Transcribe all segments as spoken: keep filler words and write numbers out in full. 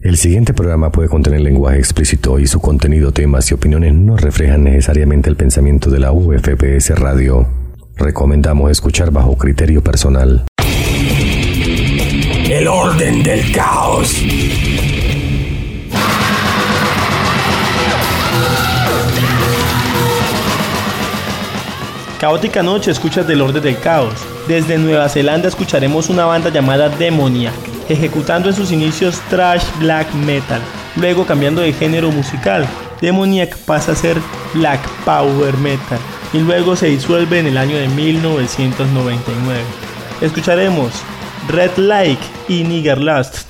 El siguiente programa puede contener lenguaje explícito y su contenido, temas y opiniones no reflejan necesariamente el pensamiento de la U F P S Radio. Recomendamos escuchar bajo criterio personal. El orden del caos. Caótica noche, escuchas del orden del caos. Desde Nueva Zelanda escucharemos una banda llamada Demoniac, ejecutando en sus inicios thrash black metal, luego cambiando de género musical. Demoniac pasa a ser black power metal y luego se disuelve en el año de mil novecientos noventa y nueve. Escucharemos Red Lake y Nigger Lust.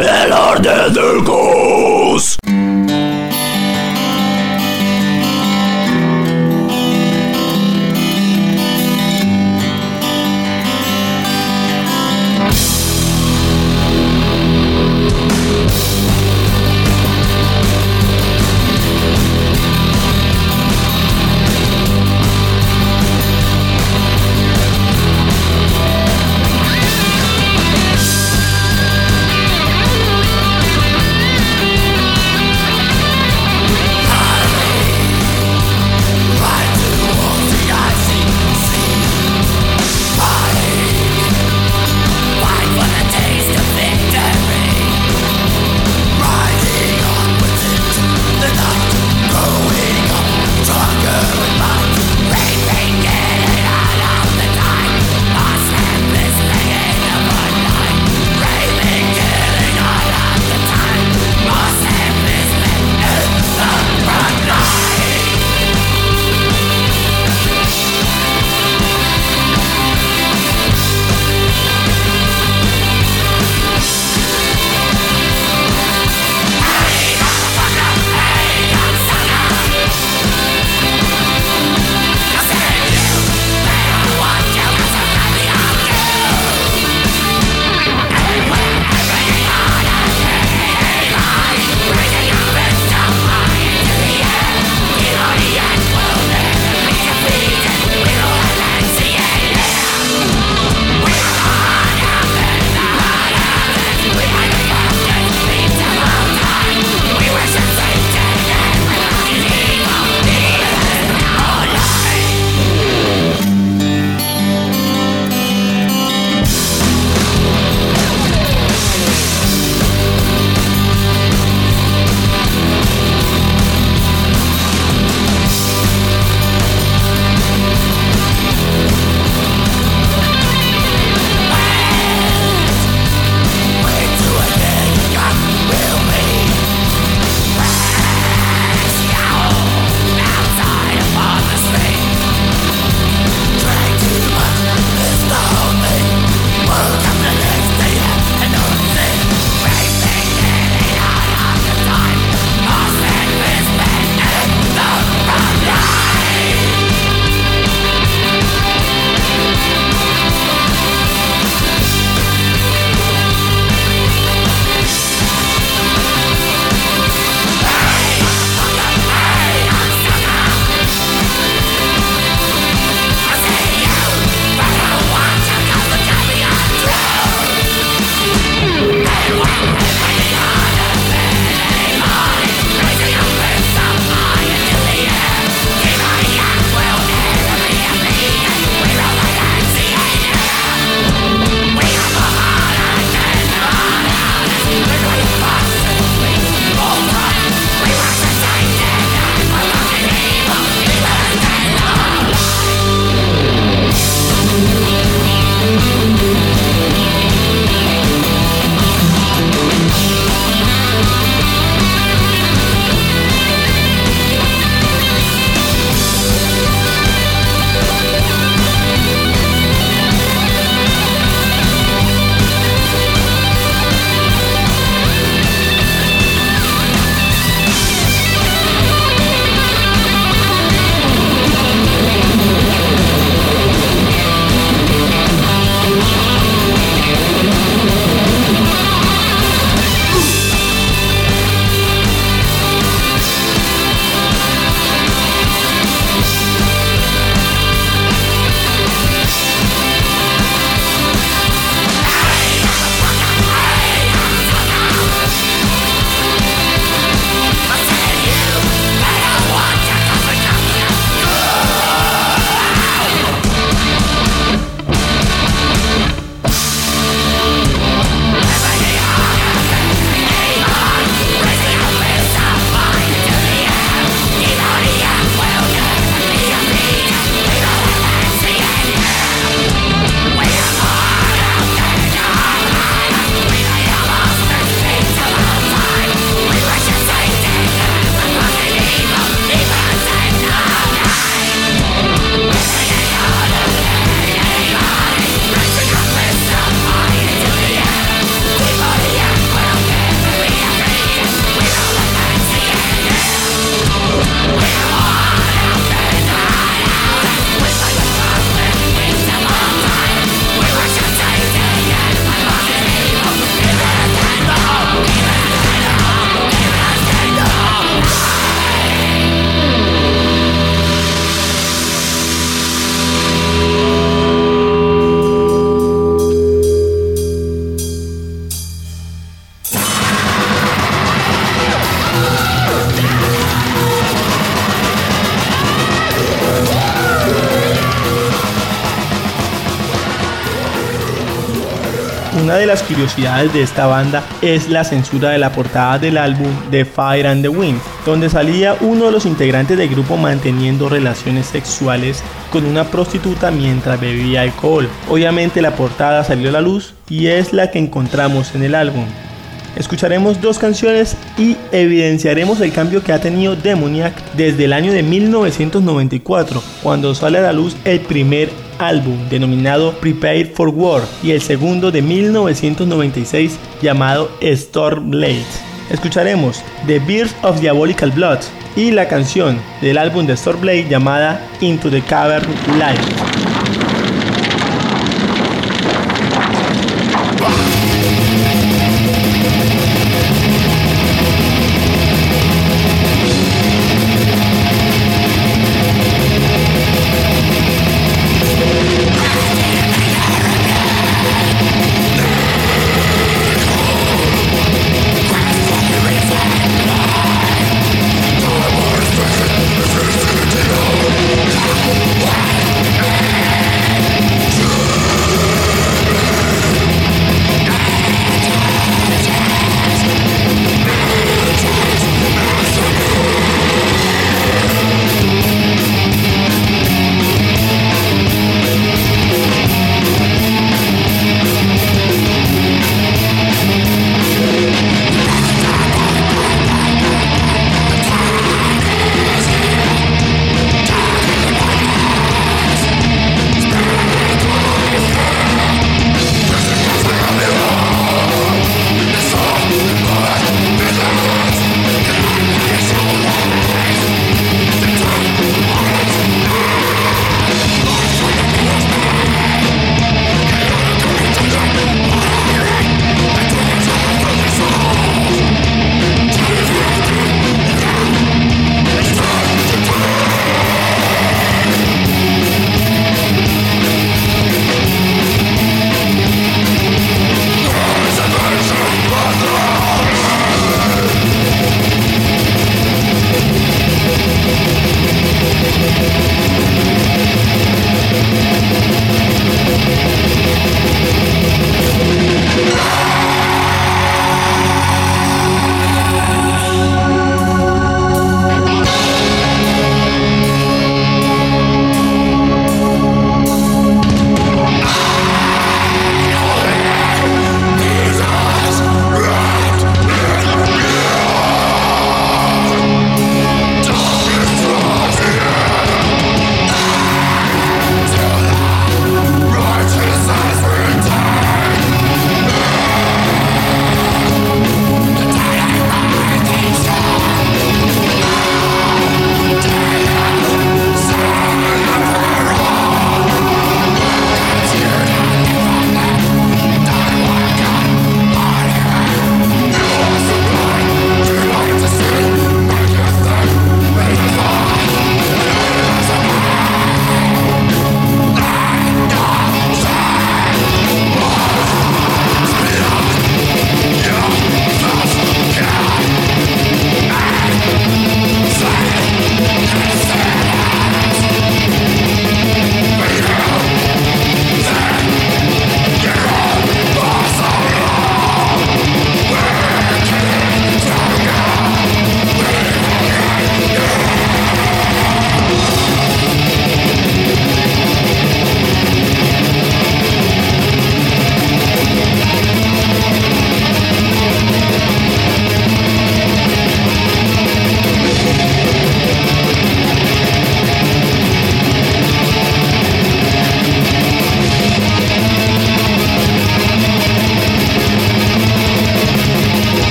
El orden del caos. Una de las curiosidades de esta banda es la censura de la portada del álbum The Fire and the Wind, donde salía uno de los integrantes del grupo manteniendo relaciones sexuales con una prostituta mientras bebía alcohol. Obviamente la portada salió a la luz y es la que encontramos en el álbum. Escucharemos dos canciones y evidenciaremos el cambio que ha tenido Demoniac desde el año de mil novecientos noventa y cuatro, cuando sale a la luz el primer álbum denominado Prepare for War y el segundo de mil novecientos noventa y seis llamado Stormblade. Escucharemos The Birth of Diabolical Blood y la canción del álbum de Stormblade llamada Into the Cavern Light. Wow.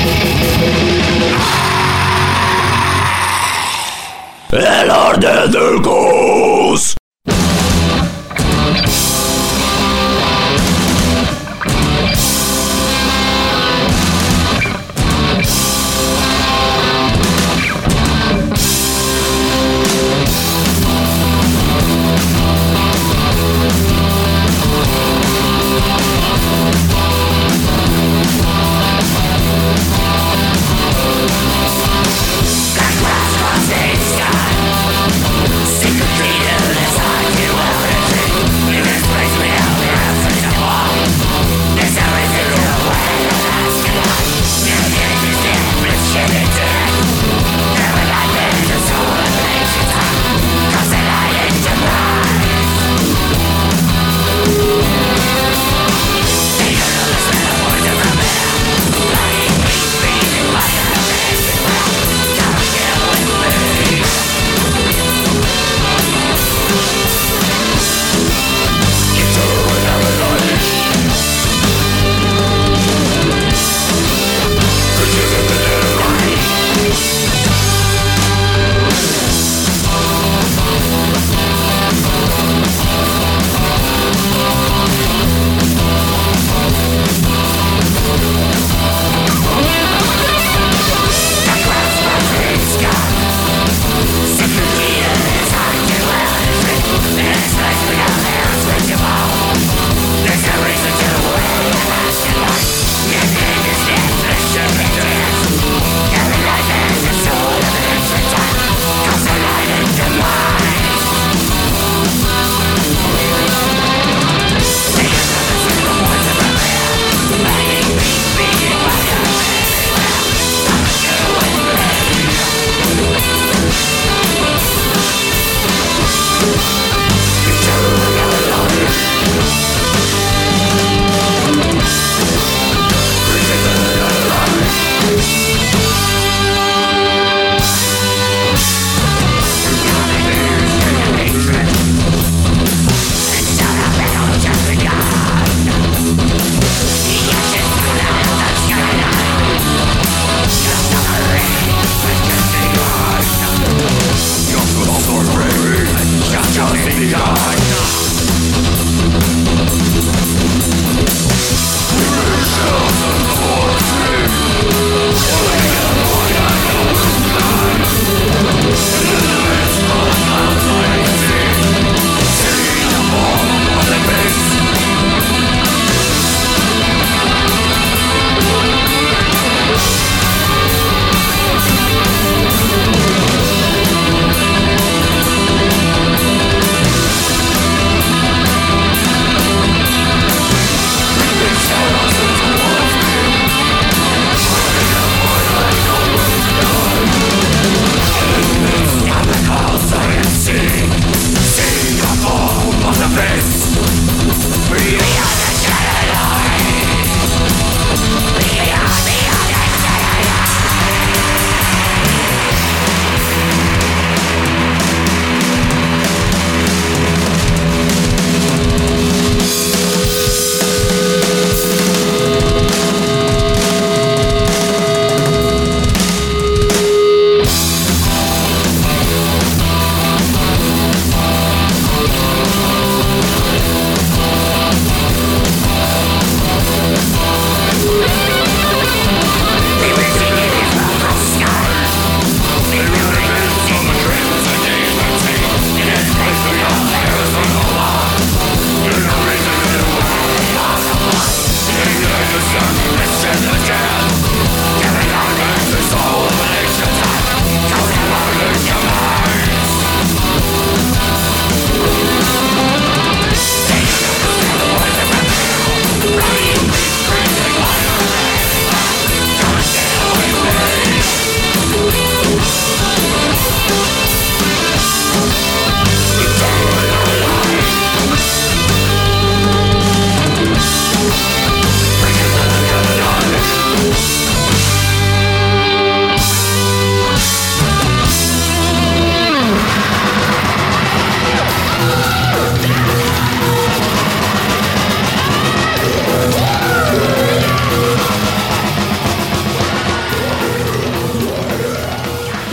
El orden del caos. Secret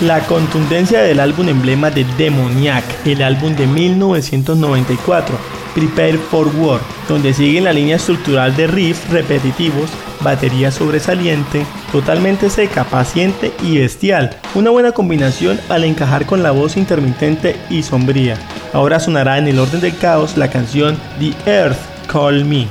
La contundencia del álbum emblema de Demoniac, el álbum de mil novecientos noventa y cuatro, Prepare for War, donde siguen la línea estructural de riffs repetitivos, batería sobresaliente, totalmente seca, paciente y bestial, una buena combinación al encajar con la voz intermitente y sombría. Ahora sonará en el orden del caos la canción The Earth Call Me.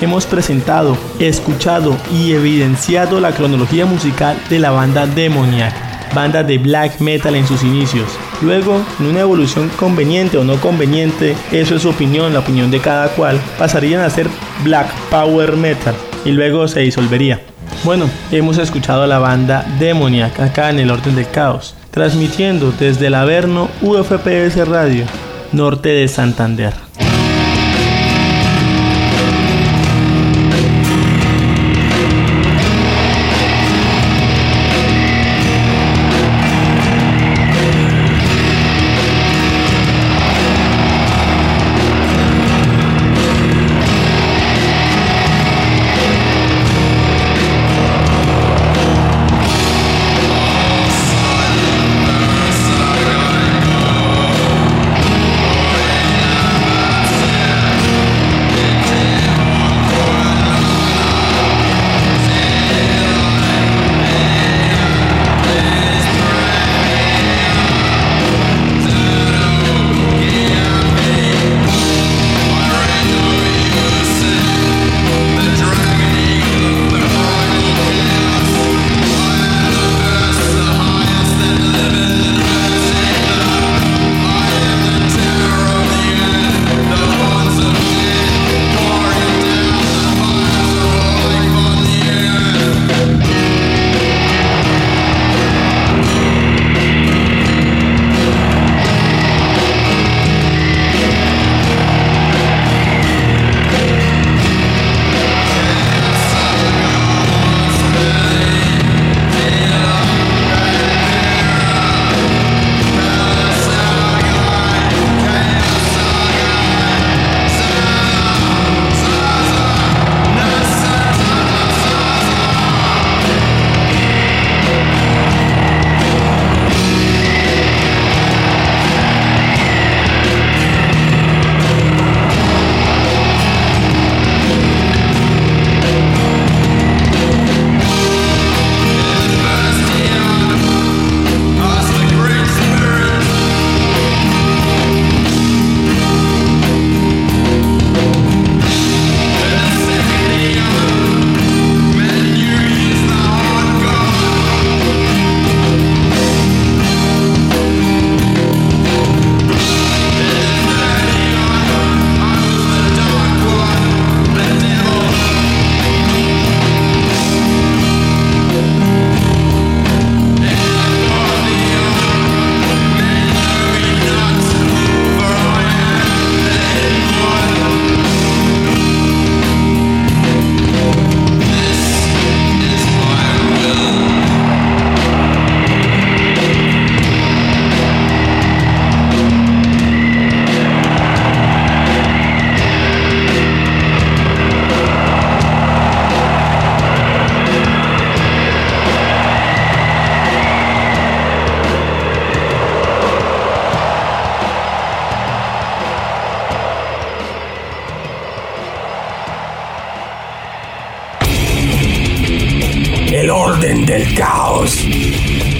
hemos presentado, escuchado y evidenciado la cronología musical de la banda Demoniac, banda de black metal en sus inicios. Luego, en una evolución conveniente o no conveniente, eso es su opinión, la opinión de cada cual, pasarían a ser black power metal y luego se disolvería. Bueno, hemos escuchado a la banda Demoniac acá en El Orden del Caos, transmitiendo desde el Averno U F P S Radio, norte de Santander. El Orden del Caos.